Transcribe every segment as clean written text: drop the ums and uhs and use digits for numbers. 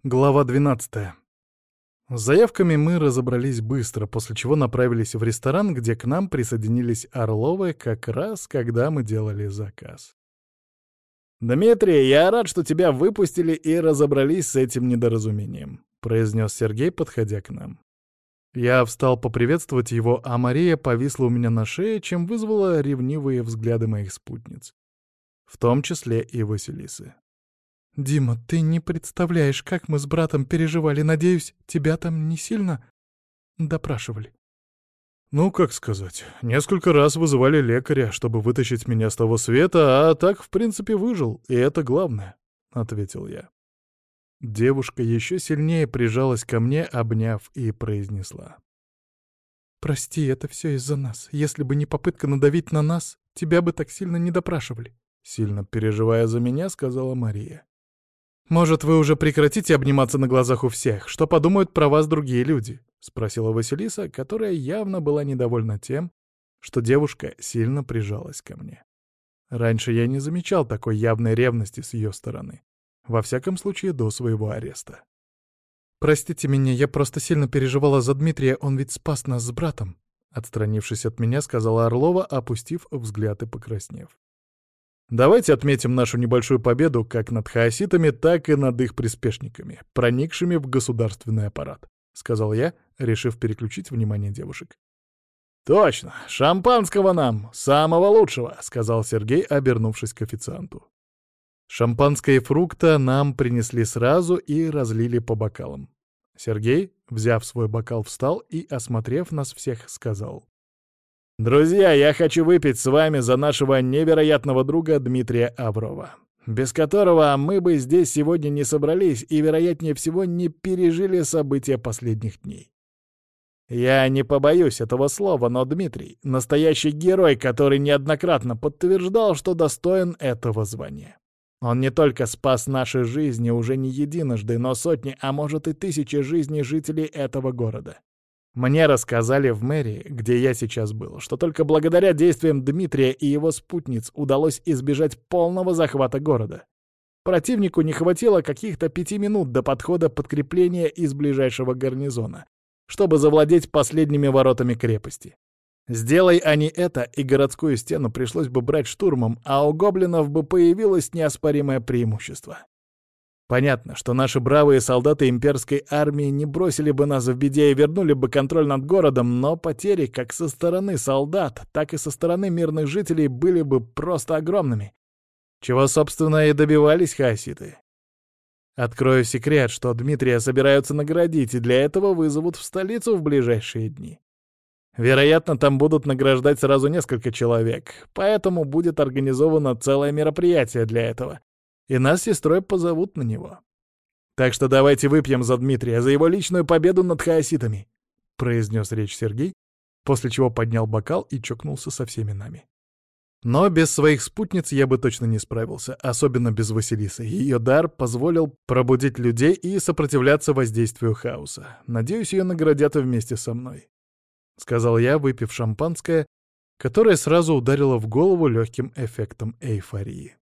Глава 12. С заявками мы разобрались быстро, после чего направились в ресторан, где к нам присоединились Орловы как раз, когда мы делали заказ. «Дмитрий, я рад, что тебя выпустили и разобрались с этим недоразумением», — произнес Сергей, подходя к нам. Я встал поприветствовать его, а Мария повисла у меня на шее, чем вызвала ревнивые взгляды моих спутниц, в том числе и Василисы. «Дима, ты не представляешь, как мы с братом переживали. Надеюсь, тебя там не сильно допрашивали?» «Ну, как сказать, несколько раз вызывали лекаря, чтобы вытащить меня с того света, а так, в принципе, выжил, и это главное», — ответил я. Девушка еще сильнее прижалась ко мне, обняв, и произнесла. «Прости, это все из-за нас. Если бы не попытка надавить на нас, тебя бы так сильно не допрашивали», — сильно переживая за меня, сказала Мария. «Может, вы уже прекратите обниматься на глазах у всех? Что подумают про вас другие люди?» — спросила Василиса, которая явно была недовольна тем, что девушка сильно прижалась ко мне. Раньше я не замечал такой явной ревности с ее стороны. Во всяком случае, до своего ареста. «Простите меня, я просто сильно переживала за Дмитрия, он ведь спас нас с братом», — отстранившись от меня, сказала Орлова, опустив взгляд и покраснев. «Давайте отметим нашу небольшую победу как над хаоситами, так и над их приспешниками, проникшими в государственный аппарат», — сказал я, решив переключить внимание девушек. «Точно! Шампанского нам! Самого лучшего!» — сказал Сергей, обернувшись к официанту. Шампанское и фрукта нам принесли сразу и разлили по бокалам. Сергей, взяв свой бокал, встал и, осмотрев нас всех, сказал: «Друзья, я хочу выпить с вами за нашего невероятного друга Дмитрия Аврова, без которого мы бы здесь сегодня не собрались и, вероятнее всего, не пережили события последних дней. Я не побоюсь этого слова, но Дмитрий — настоящий герой, который неоднократно подтверждал, что достоин этого звания. Он не только спас наши жизни уже не единожды, но сотни, а может и тысячи жизней жителей этого города. Мне рассказали в мэрии, где я сейчас был, что только благодаря действиям Дмитрия и его спутниц удалось избежать полного захвата города. Противнику не хватило каких-то 5 минут до подхода подкрепления из ближайшего гарнизона, чтобы завладеть последними воротами крепости. Сделай они это, и городскую стену пришлось бы брать штурмом, а у гоблинов бы появилось неоспоримое преимущество. Понятно, что наши бравые солдаты имперской армии не бросили бы нас в беде и вернули бы контроль над городом, но потери как со стороны солдат, так и со стороны мирных жителей были бы просто огромными. Чего, собственно, и добивались хаоситы. Открою секрет, что Дмитрия собираются наградить, и для этого вызовут в столицу в ближайшие дни. Вероятно, там будут награждать сразу несколько человек, поэтому будет организовано целое мероприятие для этого, и нас с сестрой позовут на него. Так что давайте выпьем за Дмитрия, за его личную победу над хаоситами», — произнес речь Сергей, после чего поднял бокал и чокнулся со всеми нами. Но без своих спутниц я бы точно не справился, особенно без Василисы. Ее дар позволил пробудить людей и сопротивляться воздействию хаоса. Надеюсь, ее наградят вместе со мной, — сказал я, выпив шампанское, которое сразу ударило в голову легким эффектом эйфории.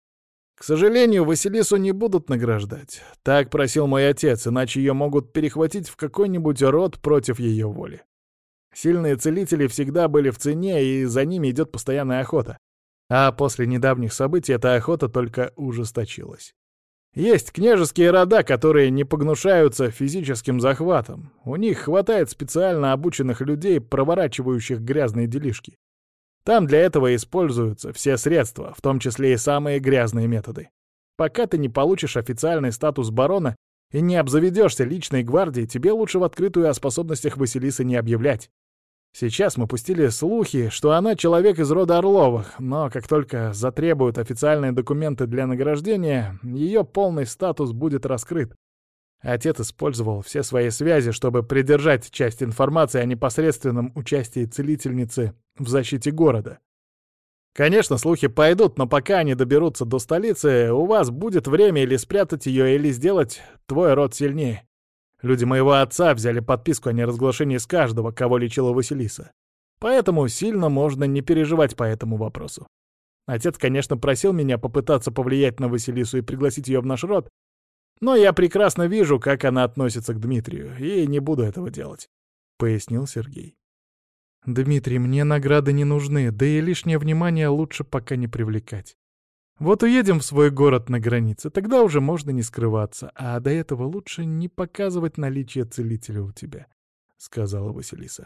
«К сожалению, Василису не будут награждать. Так просил мой отец, иначе ее могут перехватить в какой-нибудь род против ее воли. Сильные целители всегда были в цене, и за ними идет постоянная охота. А после недавних событий эта охота только ужесточилась. Есть княжеские рода, которые не погнушаются физическим захватом. У них хватает специально обученных людей, проворачивающих грязные делишки. Там для этого используются все средства, в том числе и самые грязные методы. Пока ты не получишь официальный статус барона и не обзаведешься личной гвардией, тебе лучше в открытую о способностях Василисы не объявлять. Сейчас мы пустили слухи, что она человек из рода Орловых, но как только затребуют официальные документы для награждения, ее полный статус будет раскрыт. Отец использовал все свои связи, чтобы придержать часть информации о непосредственном участии целительницы в защите города. Конечно, слухи пойдут, но пока они доберутся до столицы, у вас будет время или спрятать ее, или сделать твой род сильнее. Люди моего отца взяли подписку о неразглашении с каждого, кого лечила Василиса. Поэтому сильно можно не переживать по этому вопросу. Отец, конечно, просил меня попытаться повлиять на Василису и пригласить ее в наш род, Но я прекрасно вижу, как она относится к Дмитрию, и не буду этого делать», — пояснил Сергей. «Дмитрий, мне награды не нужны, да и лишнее внимание лучше пока не привлекать. Вот уедем в свой город на границе, тогда уже можно не скрываться, а до этого лучше не показывать наличие целителя у тебя», — сказала Василиса.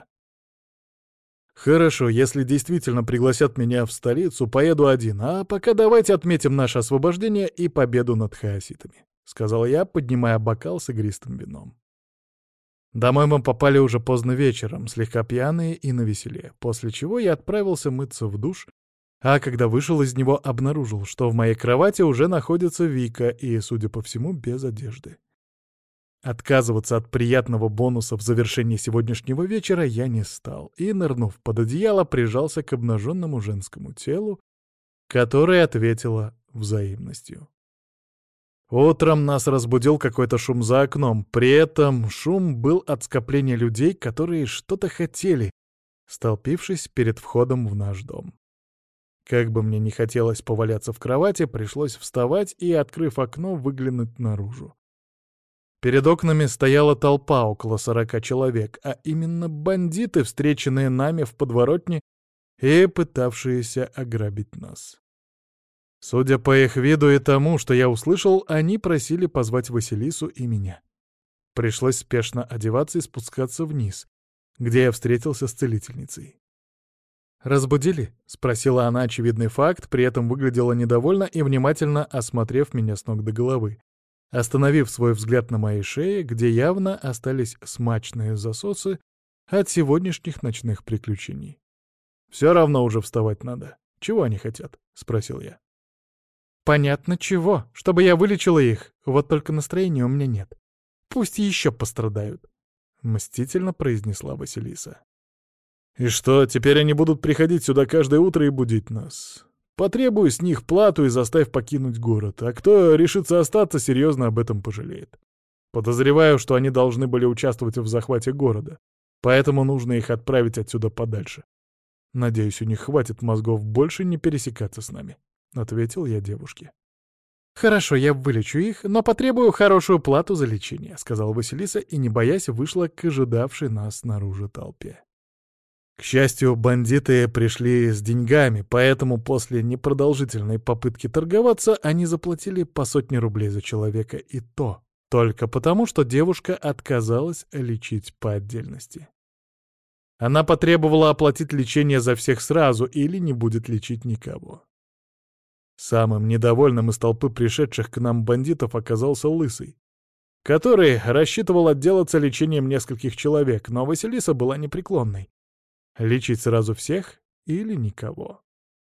«Хорошо, если действительно пригласят меня в столицу, поеду один, а пока давайте отметим наше освобождение и победу над хаоситами», — сказал я, поднимая бокал с игристым вином. Домой мы попали уже поздно вечером, слегка пьяные и навеселе, после чего я отправился мыться в душ, а когда вышел из него, обнаружил, что в моей кровати уже находится Вика и, судя по всему, без одежды. Отказываться от приятного бонуса в завершении сегодняшнего вечера я не стал и, нырнув под одеяло, прижался к обнаженному женскому телу, которое ответило взаимностью. Утром нас разбудил какой-то шум за окном, при этом шум был от скопления людей, которые что-то хотели, столпившись перед входом в наш дом. Как бы мне ни хотелось поваляться в кровати, пришлось вставать и, открыв окно, выглянуть наружу. Перед окнами стояла толпа, около 40 человек, а именно бандиты, встреченные нами в подворотне и пытавшиеся ограбить нас. Судя по их виду и тому, что я услышал, они просили позвать Василису и меня. Пришлось спешно одеваться и спускаться вниз, где я встретился с целительницей. «Разбудили?» — спросила она очевидный факт, при этом выглядела недовольно и внимательно осмотрев меня с ног до головы, остановив свой взгляд на моей шее, где явно остались смачные засосы от сегодняшних ночных приключений. «Все равно уже вставать надо. Чего они хотят?» — спросил я. «Понятно, чего. Чтобы я вылечила их. Вот только настроения у меня нет. Пусть еще пострадают», — мстительно произнесла Василиса. «И что, теперь они будут приходить сюда каждое утро и будить нас? Потребуй с них плату и заставь покинуть город, а кто решится остаться, серьезно об этом пожалеет. Подозреваю, что они должны были участвовать в захвате города, поэтому нужно их отправить отсюда подальше. Надеюсь, у них хватит мозгов больше не пересекаться с нами», — ответил я девушке. «Хорошо, я вылечу их, но потребую хорошую плату за лечение», — сказала Василиса и, не боясь, вышла к ожидавшей нас снаружи толпе. К счастью, бандиты пришли с деньгами, поэтому после непродолжительной попытки торговаться они заплатили по 100 рублей за человека, и то только потому, что девушка отказалась лечить по отдельности. Она потребовала оплатить лечение за всех сразу или не будет лечить никого. Самым недовольным из толпы пришедших к нам бандитов оказался Лысый, который рассчитывал отделаться лечением нескольких человек, но Василиса была непреклонной. Лечить сразу всех или никого.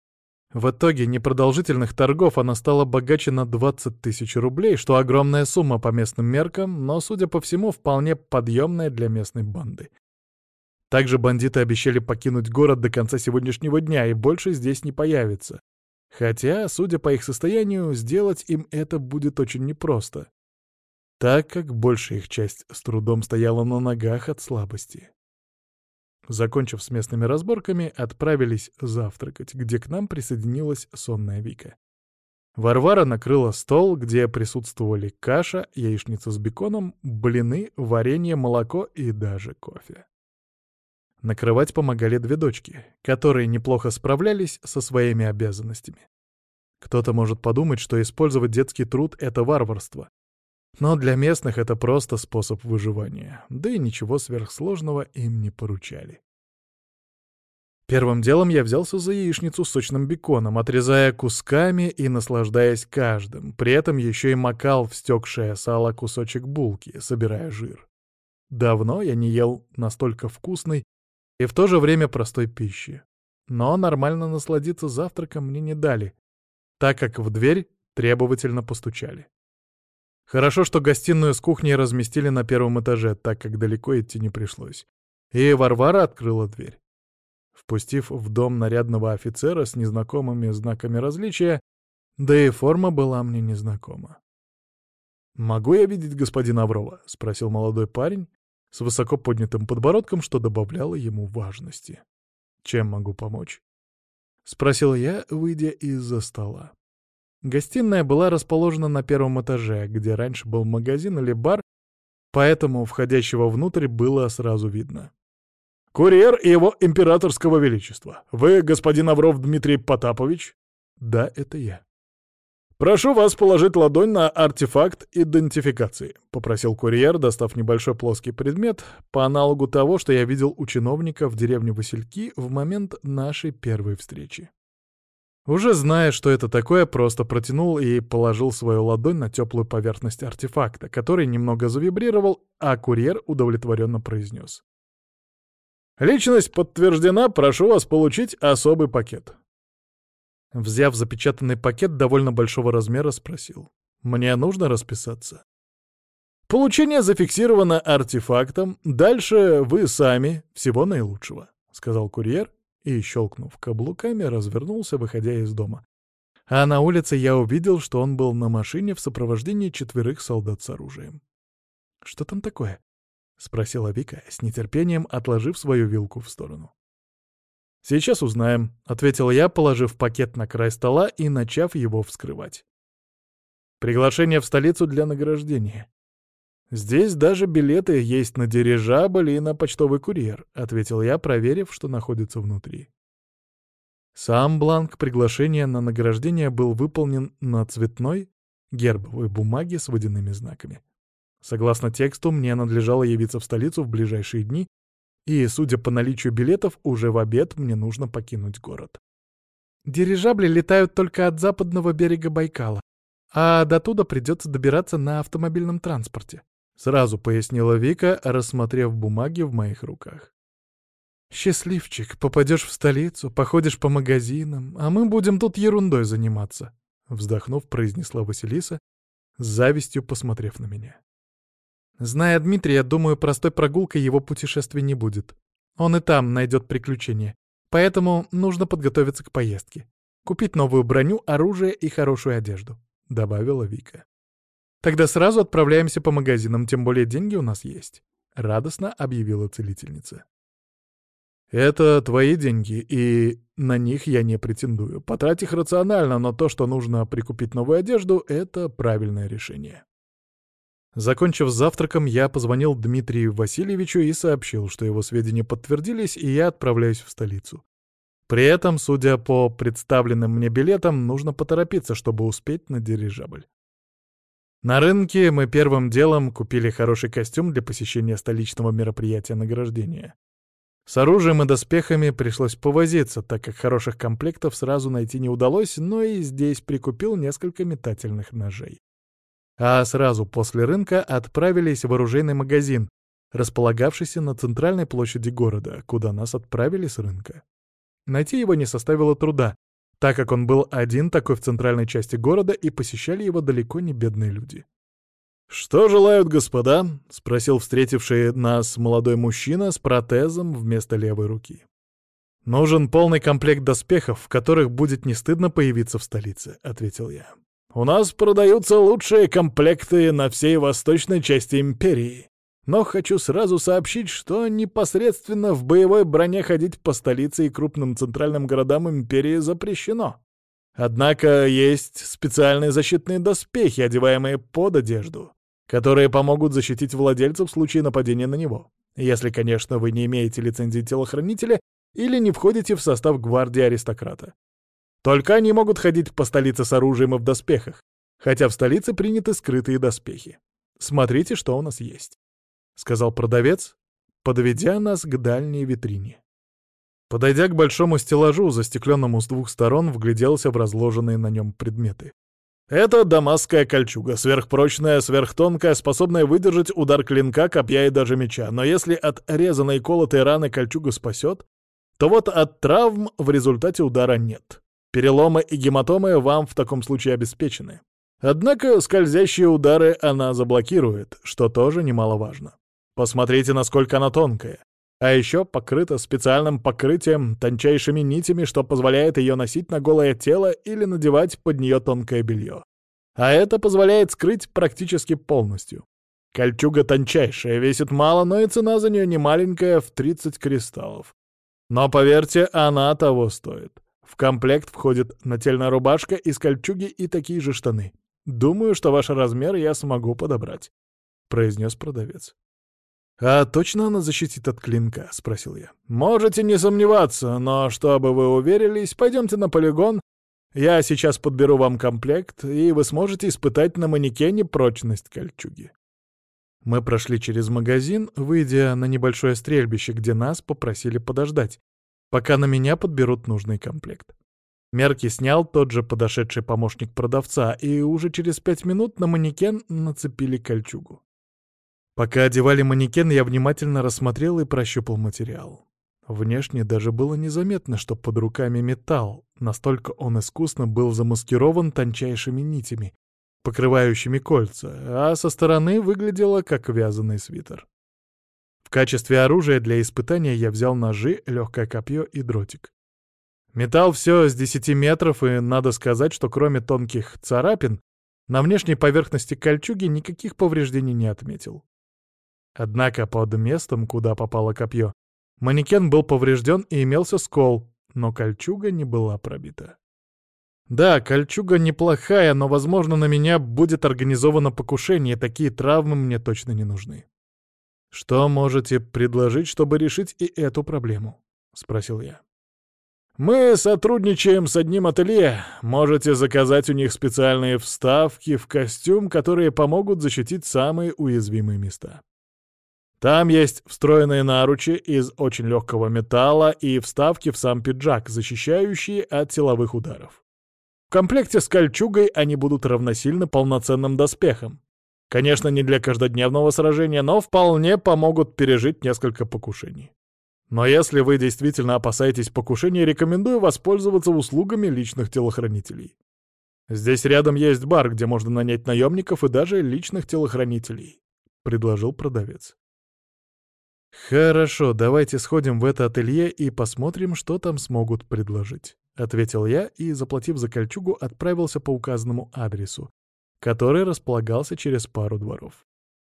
В итоге непродолжительных торгов она стала богаче на 20 тысяч рублей, что огромная сумма по местным меркам, но, судя по всему, вполне подъемная для местной банды. Также бандиты обещали покинуть город до конца сегодняшнего дня и больше здесь не появиться. Хотя, судя по их состоянию, сделать им это будет очень непросто, так как большая их часть с трудом стояла на ногах от слабости. Закончив с местными разборками, отправились завтракать, где к нам присоединилась сонная Вика. Варвара накрыла стол, где присутствовали каша, яичница с беконом, блины, варенье, молоко и даже кофе. Накрывать помогали 2 дочки, которые неплохо справлялись со своими обязанностями. Кто-то может подумать, что использовать детский труд — это варварство. Но для местных это просто способ выживания, да и ничего сверхсложного им не поручали. Первым делом я взялся за яичницу с сочным беконом, отрезая кусками и наслаждаясь каждым, при этом еще и макал в стекшее сало кусочек булки, собирая жир. Давно я не ел настолько вкусной и в то же время простой пищи. Но нормально насладиться завтраком мне не дали, так как в дверь требовательно постучали. Хорошо, что гостиную с кухней разместили на 1-м этаже, так как далеко идти не пришлось. И Варвара открыла дверь. Впустив в дом нарядного офицера с незнакомыми знаками различия, да и форма была мне незнакома. «Могу я видеть господина Аврова?» — спросил молодой парень с высоко поднятым подбородком, что добавляло ему важности. «Чем могу помочь?» — спросил я, выйдя из-за стола. Гостиная была расположена на первом этаже, где раньше был магазин или бар, поэтому входящего внутрь было сразу видно. «Курьер его императорского величества. Вы господин Авров Дмитрий Потапович?» «Да, это я». «Прошу вас положить ладонь на артефакт идентификации», — попросил курьер, достав небольшой плоский предмет, по аналогу того, что я видел у чиновника в деревне Васильки в момент нашей первой встречи. Уже зная, что это такое, просто протянул и положил свою ладонь на теплую поверхность артефакта, который немного завибрировал, а курьер удовлетворенно произнес: «Личность подтверждена, прошу вас получить особый пакет». Взяв запечатанный пакет довольно большого размера, спросил: «Мне нужно расписаться?» «Получение зафиксировано артефактом, дальше вы сами, всего наилучшего», — сказал курьер и, щелкнув каблуками, развернулся, выходя из дома. А на улице я увидел, что он был на машине в сопровождении 4 солдат с оружием. «Что там такое?» — спросила Вика, с нетерпением отложив свою вилку в сторону. «Сейчас узнаем», — ответил я, положив пакет на край стола и начав его вскрывать. «Приглашение в столицу для награждения. Здесь даже билеты есть на дирижабль и на почтовый курьер», — ответил я, проверив, что находится внутри. Сам бланк приглашения на награждение был выполнен на цветной гербовой бумаге с водяными знаками. Согласно тексту, мне надлежало явиться в столицу в ближайшие дни, и, судя по наличию билетов, уже в обед мне нужно покинуть город. Дирижабли летают только от западного берега Байкала, а до туда придется добираться на автомобильном транспорте, сразу пояснила Вика, рассмотрев бумаги в моих руках. «Счастливчик, попадешь в столицу, походишь по магазинам, а мы будем тут ерундой заниматься», — вздохнув, произнесла Василиса, с завистью посмотрев на меня. «Зная Дмитрия, думаю, простой прогулкой его путешествий не будет. Он и там найдет приключения. Поэтому нужно подготовиться к поездке. Купить новую броню, оружие и хорошую одежду», — добавила Вика. «Тогда сразу отправляемся по магазинам, тем более деньги у нас есть», — радостно объявила целительница. «Это твои деньги, и на них я не претендую. Потрать их рационально, но то, что нужно прикупить новую одежду, — это правильное решение». Закончив с завтраком, я позвонил Дмитрию Васильевичу и сообщил, что его сведения подтвердились, и я отправляюсь в столицу. При этом, судя по представленным мне билетам, нужно поторопиться, чтобы успеть на дирижабль. На рынке мы первым делом купили хороший костюм для посещения столичного мероприятия награждения. С оружием и доспехами пришлось повозиться, так как хороших комплектов сразу найти не удалось, но и здесь прикупил несколько метательных ножей. А сразу после рынка отправились в оружейный магазин, располагавшийся на центральной площади города, куда нас отправили с рынка. Найти его не составило труда, так как он был один такой в центральной части города, и посещали его далеко не бедные люди. «Что желают господа?» — спросил встретивший нас молодой мужчина с протезом вместо левой руки. «Нужен полный комплект доспехов, в которых будет не стыдно появиться в столице», — ответил я. «У нас продаются лучшие комплекты на всей восточной части империи. Но хочу сразу сообщить, что непосредственно в боевой броне ходить по столице и крупным центральным городам империи запрещено. Однако есть специальные защитные доспехи, одеваемые под одежду, которые помогут защитить владельца в случае нападения на него. Если, конечно, вы не имеете лицензии телохранителя или не входите в состав гвардии аристократа. Только они могут ходить по столице с оружием и в доспехах, хотя в столице приняты скрытые доспехи. Смотрите, что у нас есть», — сказал продавец, подведя нас к дальней витрине. Подойдя к большому стеллажу, застекленному с двух сторон, вгляделся в разложенные на нем предметы. «Это дамасская кольчуга, сверхпрочная, сверхтонкая, способная выдержать удар клинка, копья и даже меча. Но если от резаной и колотой раны кольчуга спасет, то вот от травм в результате удара нет. Переломы и гематомы вам в таком случае обеспечены. Однако скользящие удары она заблокирует, что тоже немаловажно. Посмотрите, насколько она тонкая. А еще покрыта специальным покрытием, тончайшими нитями, что позволяет ее носить на голое тело или надевать под нее тонкое белье. А это позволяет скрыть практически полностью. Кольчуга тончайшая, весит мало, но и цена за нее не маленькая, в 30 кристаллов. Но поверьте, она того стоит. В комплект входит нательная рубашка из кольчуги и такие же штаны. Думаю, что ваш размер я смогу подобрать», — произнес продавец. «А точно она защитит от клинка?» — спросил я. «Можете не сомневаться, но чтобы вы уверились, пойдемте на полигон. Я сейчас подберу вам комплект, и вы сможете испытать на манекене прочность кольчуги». Мы прошли через магазин, выйдя на небольшое стрельбище, где нас попросили подождать, пока на меня подберут нужный комплект. Мерки снял тот же подошедший помощник продавца, и уже через 5 минут на манекен нацепили кольчугу. Пока одевали манекен, я внимательно рассмотрел и прощупал материал. Внешне даже было незаметно, что под руками металл, настолько он искусно был замаскирован тончайшими нитями, покрывающими кольца, а со стороны выглядело как вязаный свитер. В качестве оружия для испытания я взял ножи, легкое копье и дротик. Металл все с 10 метров, и надо сказать, что кроме тонких царапин, на внешней поверхности кольчуги никаких повреждений не отметил. Однако под местом, куда попало копье, манекен был поврежден и имелся скол, но кольчуга не была пробита. Да, кольчуга неплохая, но, возможно, на меня будет организовано покушение, такие травмы мне точно не нужны. «Что можете предложить, чтобы решить и эту проблему?» — спросил я. «Мы сотрудничаем с одним ателье. Можете заказать у них специальные вставки в костюм, которые помогут защитить самые уязвимые места. Там есть встроенные наручи из очень легкого металла и вставки в сам пиджак, защищающие от силовых ударов. В комплекте с кольчугой они будут равносильны полноценным доспехам. Конечно, не для каждодневного сражения, но вполне помогут пережить несколько покушений. Но если вы действительно опасаетесь покушения, рекомендую воспользоваться услугами личных телохранителей. Здесь рядом есть бар, где можно нанять наемников и даже личных телохранителей», — предложил продавец. «Хорошо, давайте сходим в это ателье и посмотрим, что там смогут предложить», — ответил я и, заплатив за кольчугу, отправился по указанному адресу, который располагался через пару дворов.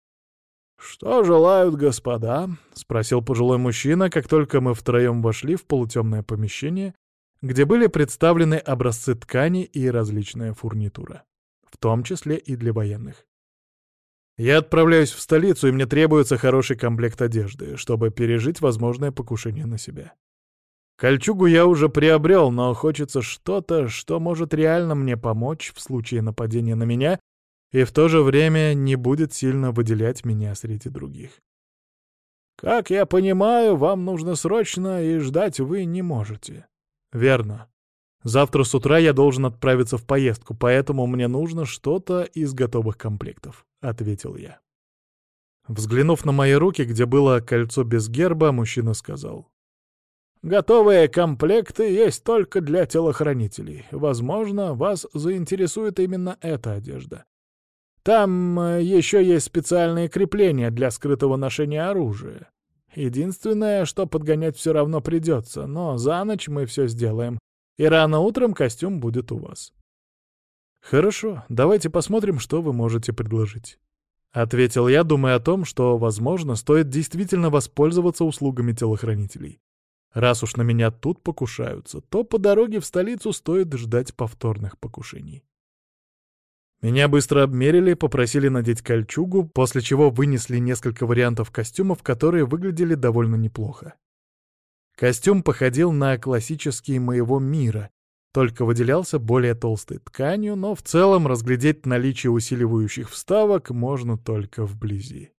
«Что желают господа?» — спросил пожилой мужчина, как только мы втроем вошли в полутемное помещение, где были представлены образцы ткани и различная фурнитура, в том числе и для военных. «Я отправляюсь в столицу, и мне требуется хороший комплект одежды, чтобы пережить возможное покушение на себя. Кольчугу я уже приобрел, но хочется что-то, что может реально мне помочь в случае нападения на меня и в то же время не будет сильно выделять меня среди других. Как я понимаю, вам нужно срочно, и ждать вы не можете». «Верно. Завтра с утра я должен отправиться в поездку, поэтому мне нужно что-то из готовых комплектов», — ответил я. Взглянув на мои руки, где было кольцо без герба, мужчина сказал: «Готовые комплекты есть только для телохранителей. Возможно, вас заинтересует именно эта одежда. Там еще есть специальные крепления для скрытого ношения оружия. Единственное, что подгонять все равно придется, но за ночь мы все сделаем, и рано утром костюм будет у вас». «Хорошо, давайте посмотрим, что вы можете предложить», — ответил я, думая о том, что, возможно, стоит действительно воспользоваться услугами телохранителей. Раз уж на меня тут покушаются, то по дороге в столицу стоит ждать повторных покушений. Меня быстро обмерили, попросили надеть кольчугу, после чего вынесли несколько вариантов костюмов, которые выглядели довольно неплохо. Костюм походил на классический моего мира, только выделялся более толстой тканью, но в целом разглядеть наличие усиливающих вставок можно только вблизи.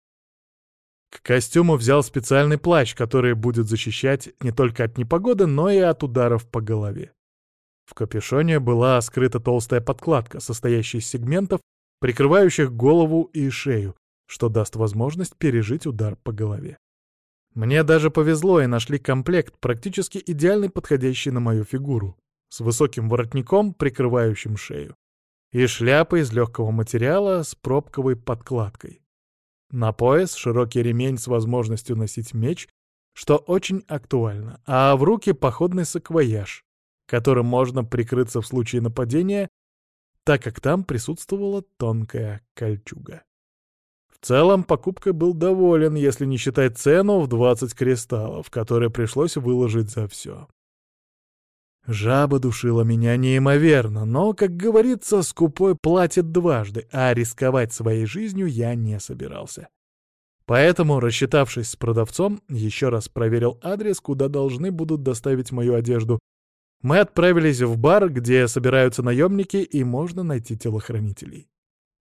К костюму взял специальный плащ, который будет защищать не только от непогоды, но и от ударов по голове. В капюшоне была скрыта толстая подкладка, состоящая из сегментов, прикрывающих голову и шею, что даст возможность пережить удар по голове. Мне даже повезло, и нашли комплект, практически идеально подходящий на мою фигуру, с высоким воротником, прикрывающим шею, и шляпой из легкого материала с пробковой подкладкой. На пояс широкий ремень с возможностью носить меч, что очень актуально, а в руки походный саквояж, которым можно прикрыться в случае нападения, так как там присутствовала тонкая кольчуга. В целом, покупкой был доволен, если не считать цену в 20 кристаллов, которые пришлось выложить за все. Жаба душила меня неимоверно, но, как говорится, скупой платит дважды, а рисковать своей жизнью я не собирался. Поэтому, рассчитавшись с продавцом, еще раз проверил адрес, куда должны будут доставить мою одежду. Мы отправились в бар, где собираются наемники, и можно найти телохранителей.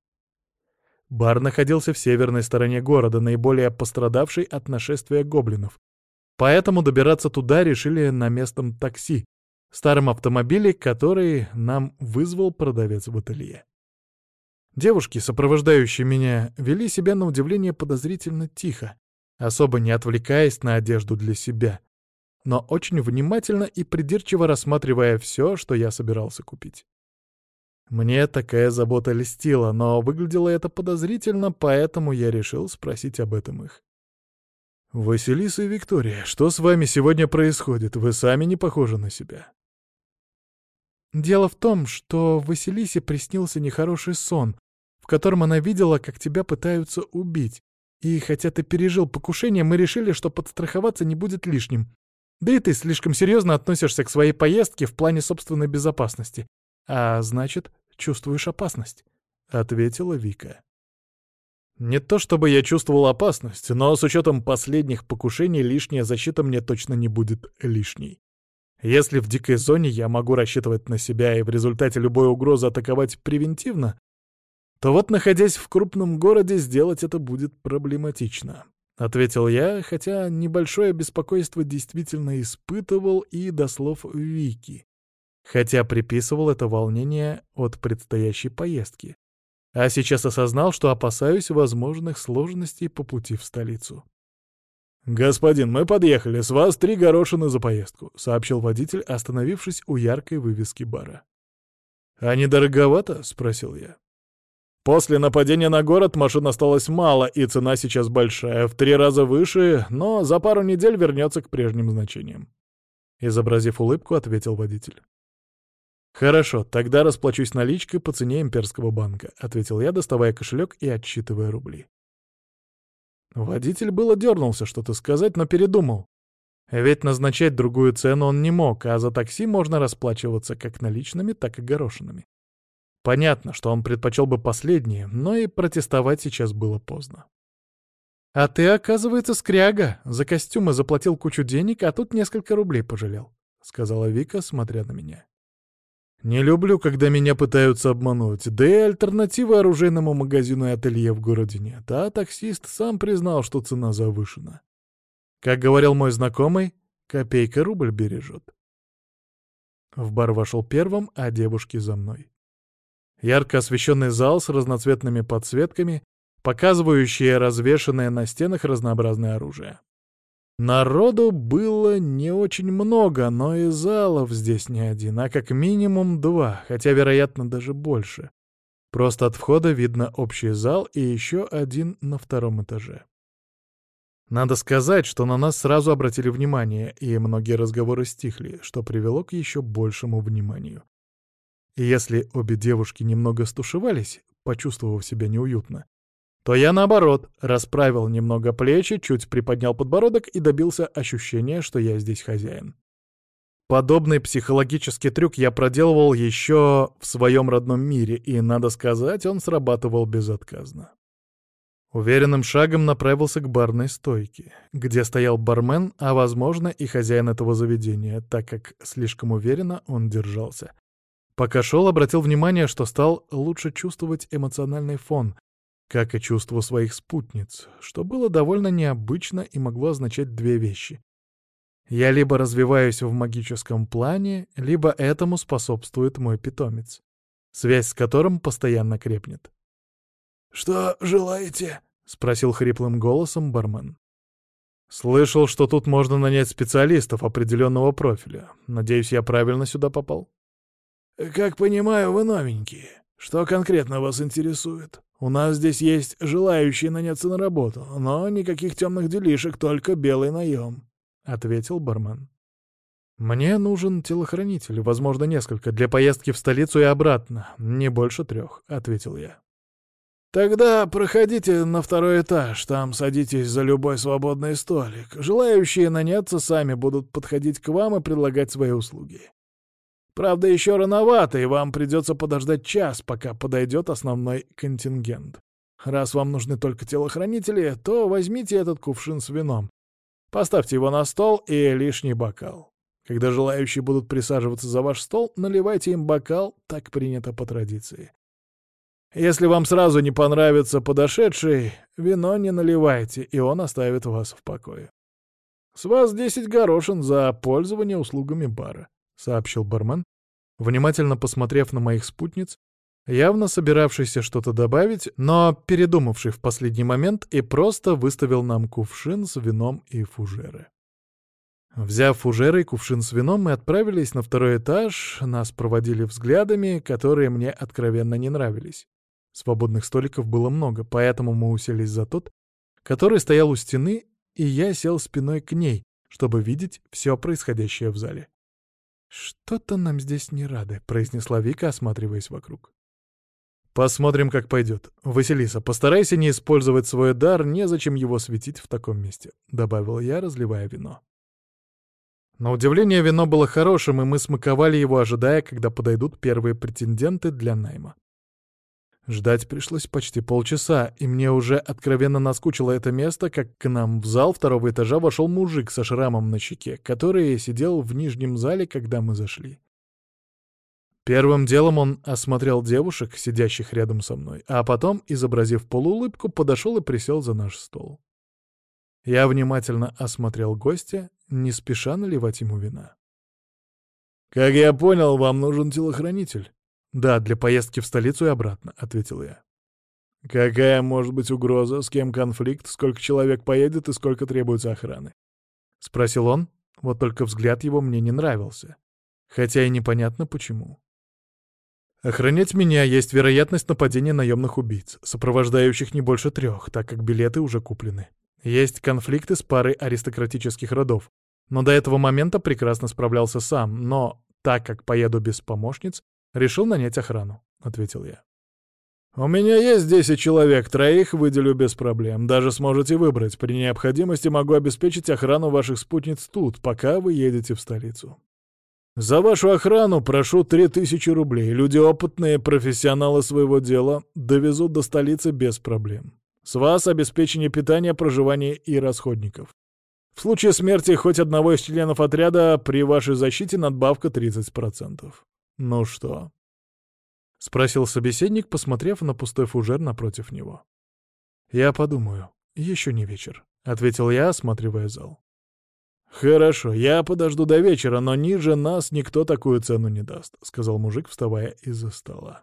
Бар находился в северной стороне города, наиболее пострадавшей от нашествия гоблинов. Поэтому добираться туда решили на местном такси, старом автомобиле, который нам вызвал продавец в ателье. Девушки, сопровождающие меня, вели себя на удивление подозрительно тихо, особо не отвлекаясь на одежду для себя, но очень внимательно и придирчиво рассматривая все, что я собирался купить. Мне такая забота льстила, но выглядело это подозрительно, поэтому я решил спросить об этом их. «Василиса и Виктория, что с вами сегодня происходит? Вы сами не похожи на себя». «Дело в том, что Василисе приснился нехороший сон, в котором она видела, как тебя пытаются убить. И хотя ты пережил покушение, мы решили, что подстраховаться не будет лишним. Да и ты слишком серьезно относишься к своей поездке в плане собственной безопасности. А значит, чувствуешь опасность», — ответила Вика. Не то чтобы я чувствовал опасность, но с учетом последних покушений лишняя защита мне точно не будет лишней. Если в дикой зоне я могу рассчитывать на себя и в результате любой угрозы атаковать превентивно, то вот находясь в крупном городе, сделать это будет проблематично. Ответил я, хотя небольшое беспокойство действительно испытывал и до слов Вики, хотя приписывал это волнение от предстоящей поездки. А сейчас осознал, что опасаюсь возможных сложностей по пути в столицу. «Господин, мы подъехали, с вас 3 горошины за поездку», — сообщил водитель, остановившись у яркой вывески бара. «А не дороговато?» — спросил я. «После нападения на город машин осталось мало, и цена сейчас большая, в 3 раза выше, но за пару недель вернется к прежним значениям». Изобразив улыбку, ответил водитель. «Хорошо, тогда расплачусь наличкой по цене имперского банка», — ответил я, доставая кошелек и отсчитывая рубли. Водитель было дернулся что-то сказать, но передумал. Ведь назначать другую цену он не мог, а за такси можно расплачиваться как наличными, так и горошинами. Понятно, что он предпочел бы последнее, но и протестовать сейчас было поздно. «А ты, оказывается, скряга. За костюмы заплатил кучу денег, а тут несколько рублей пожалел», — сказала Вика, смотря на меня. «Не люблю, когда меня пытаются обмануть, да и альтернативы оружейному магазину и ателье в городе нет, а таксист сам признал, что цена завышена. Как говорил мой знакомый, копейка рубль бережет». В бар вошел первым, а девушки за мной. Ярко освещенный зал с разноцветными подсветками, показывающие развешанное на стенах разнообразное оружие. Народу было не очень много, но и залов здесь не один, а как минимум 2, хотя, вероятно, даже больше. Просто от входа видно общий зал и еще один на 2-м этаже. Надо сказать, что на нас сразу обратили внимание, и многие разговоры стихли, что привело к еще большему вниманию. И если обе девушки немного стушевались, почувствовав себя неуютно, то я, наоборот, расправил немного плечи, чуть приподнял подбородок и добился ощущения, что я здесь хозяин. Подобный психологический трюк я проделывал еще в своем родном мире, и, надо сказать, он срабатывал безотказно. Уверенным шагом направился к барной стойке, где стоял бармен, а, возможно, и хозяин этого заведения, так как слишком уверенно он держался. Пока шел, обратил внимание, что стал лучше чувствовать эмоциональный фон, как и чувство своих спутниц, что было довольно необычно и могло означать 2 вещи. Я либо развиваюсь в магическом плане, либо этому способствует мой питомец, связь с которым постоянно крепнет. «Что желаете?» — спросил хриплым голосом бармен. «Слышал, что тут можно нанять специалистов определенного профиля. Надеюсь, я правильно сюда попал?» «Как понимаю, вы новенькие. Что конкретно вас интересует? У нас здесь есть желающие наняться на работу, но никаких темных делишек, только белый наем», — ответил бармен. «Мне нужен телохранитель, возможно, несколько, для поездки в столицу и обратно, не больше 3», — ответил я. «Тогда проходите на 2-й этаж, там садитесь за любой свободный столик. Желающие наняться сами будут подходить к вам и предлагать свои услуги. Правда, еще рановато, и вам придется подождать час, пока подойдет основной контингент. Раз вам нужны только телохранители, то возьмите этот кувшин с вином. Поставьте его на стол и лишний бокал. Когда желающие будут присаживаться за ваш стол, наливайте им бокал, так принято по традиции. Если вам сразу не понравится подошедший, вино не наливайте, и он оставит вас в покое. «С вас 10 горошин за пользование услугами бара», — сообщил бармен, внимательно посмотрев на моих спутниц, явно собиравшийся что-то добавить, но передумавший в последний момент и просто выставил нам кувшин с вином и фужеры. Взяв фужеры и кувшин с вином, мы отправились на второй этаж, нас проводили взглядами, которые мне откровенно не нравились. Свободных столиков было много, поэтому мы уселись за тот, который стоял у стены, и я сел спиной к ней, чтобы видеть все происходящее в зале. «Что-то нам здесь не рады», — произнесла Вика, осматриваясь вокруг. «Посмотрим, как пойдет. Василиса, постарайся не использовать свой дар, незачем его светить в таком месте», — добавил я, разливая вино. На удивление, вино было хорошим, и мы смаковали его, ожидая, когда подойдут первые претенденты для найма. Ждать пришлось почти полчаса, и мне уже откровенно наскучило это место, как к нам в зал второго этажа вошел мужик со шрамом на щеке, который сидел в нижнем зале, когда мы зашли. Первым делом он осмотрел девушек, сидящих рядом со мной, а потом, изобразив полуулыбку, подошел и присел за наш стол. Я внимательно осмотрел гостя, не спеша наливать ему вина. «Как я понял, вам нужен телохранитель?» «Да, для поездки в столицу и обратно», — ответил я. «Какая может быть угроза, с кем конфликт, сколько человек поедет и сколько требуется охраны?» — спросил он, вот только взгляд его мне не нравился, хотя и непонятно почему. «Охранять меня есть вероятность нападения наемных убийц, сопровождающих не больше 3, так как билеты уже куплены. Есть конфликты с парой аристократических родов, но до этого момента прекрасно справлялся сам, но, так как поеду без помощниц, решил нанять охрану», — ответил я. «У меня есть 10 человек, 3 выделю без проблем. Даже сможете выбрать. При необходимости могу обеспечить охрану ваших спутниц тут, пока вы едете в столицу. За вашу охрану прошу 3000 рублей. Люди опытные, профессионалы своего дела, довезут до столицы без проблем. С вас обеспечение питания, проживания и расходников. В случае смерти хоть одного из членов отряда при вашей защите надбавка 30%. «Ну что?» — спросил собеседник, посмотрев на пустой фужер напротив него. «Я подумаю. Еще не вечер», — ответил я, осматривая зал. «Хорошо, я подожду до вечера, но ниже нас никто такую цену не даст», — сказал мужик, вставая из-за стола.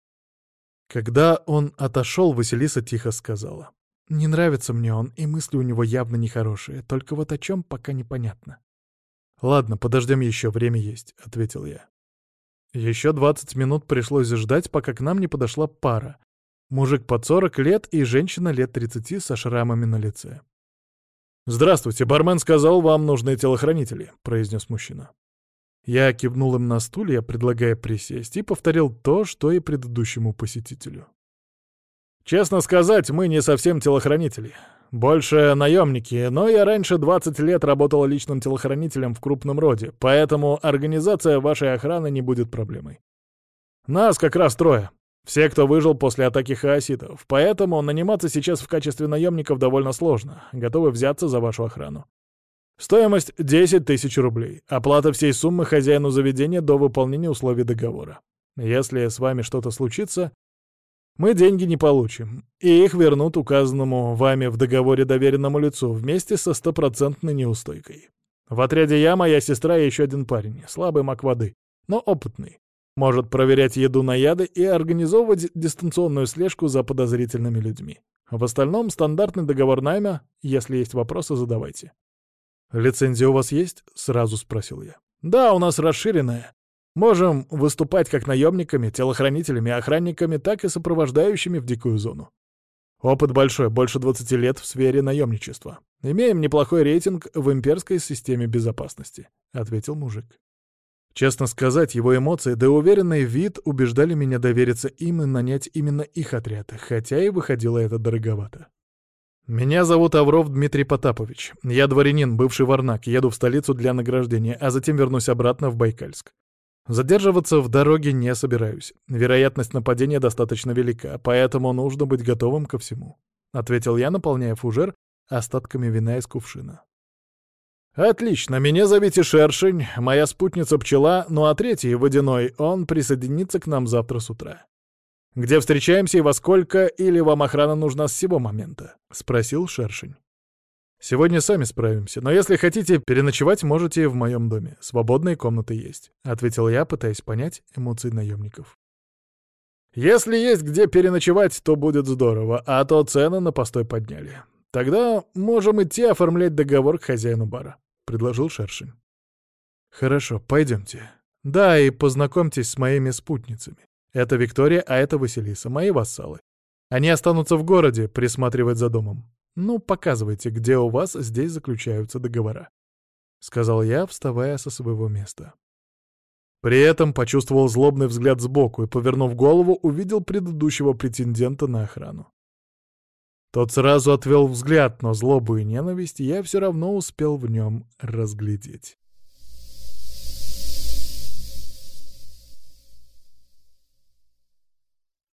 Когда он отошел, Василиса тихо сказала: «Не нравится мне он, и мысли у него явно нехорошие, только вот о чем пока непонятно». «Ладно, подождем еще, время есть», — ответил я. Еще 20 минут пришлось ждать, пока к нам не подошла пара. Мужик под 40 лет и женщина лет 30 со шрамами на лице. «Здравствуйте, бармен сказал, вам нужны телохранители», — произнес мужчина. Я кивнул им на стулья, предлагая присесть, и повторил то, что и предыдущему посетителю. «Честно сказать, мы не совсем телохранители. Больше наемники, но я раньше 20 лет работал личным телохранителем в крупном роде, поэтому организация вашей охраны не будет проблемой. Нас как раз 3. Все, кто выжил после атаки хаоситов, поэтому наниматься сейчас в качестве наемников довольно сложно, готовы взяться за вашу охрану. Стоимость 10 000 рублей. Оплата всей суммы хозяину заведения до выполнения условий договора. Если с вами что-то случится, мы деньги не получим, и их вернут указанному вами в договоре доверенному лицу вместе со 100% неустойкой. В отряде я, моя сестра и еще один парень, слабый маг воды, но опытный. Может проверять еду на яды и организовывать дистанционную слежку за подозрительными людьми. В остальном стандартный договор найма, если есть вопросы, задавайте». «Лицензия у вас есть?» — сразу спросил я. «Да, у нас расширенная. Можем выступать как наемниками, телохранителями, охранниками, так и сопровождающими в дикую зону. Опыт большой, больше 20 лет в сфере наемничества. Имеем неплохой рейтинг в имперской системе безопасности», — ответил мужик. Честно сказать, его эмоции да уверенный вид убеждали меня довериться им и нанять именно их отряд, хотя и выходило это дороговато. «Меня зовут Авров Дмитрий Потапович. Я дворянин, бывший варнак, еду в столицу для награждения, а затем вернусь обратно в Байкальск. Задерживаться в дороге не собираюсь. Вероятность нападения достаточно велика, поэтому нужно быть готовым ко всему», — ответил я, наполняя фужер остатками вина из кувшина. «Отлично, меня зовите Шершень, моя спутница Пчела, ну а третий, Водяной, он присоединится к нам завтра с утра. Где встречаемся и во сколько, или вам охрана нужна с сего момента?» — спросил Шершень. «Сегодня сами справимся, но если хотите переночевать, можете в моем доме. Свободные комнаты есть», — ответил я, пытаясь понять эмоции наемников. «Если есть где переночевать, то будет здорово, а то цены на постой подняли. Тогда можем идти оформлять договор к хозяину бара», — предложил Шершень. «Хорошо, пойдемте. Да, и познакомьтесь с моими спутницами. Это Виктория, а это Василиса, мои вассалы. Они останутся в городе присматривать за домом. Ну, показывайте, где у вас здесь заключаются договора», — сказал я, вставая со своего места. При этом почувствовал злобный взгляд сбоку и, повернув голову, увидел предыдущего претендента на охрану. Тот сразу отвел взгляд, но злобу и ненависть я все равно успел в нем разглядеть.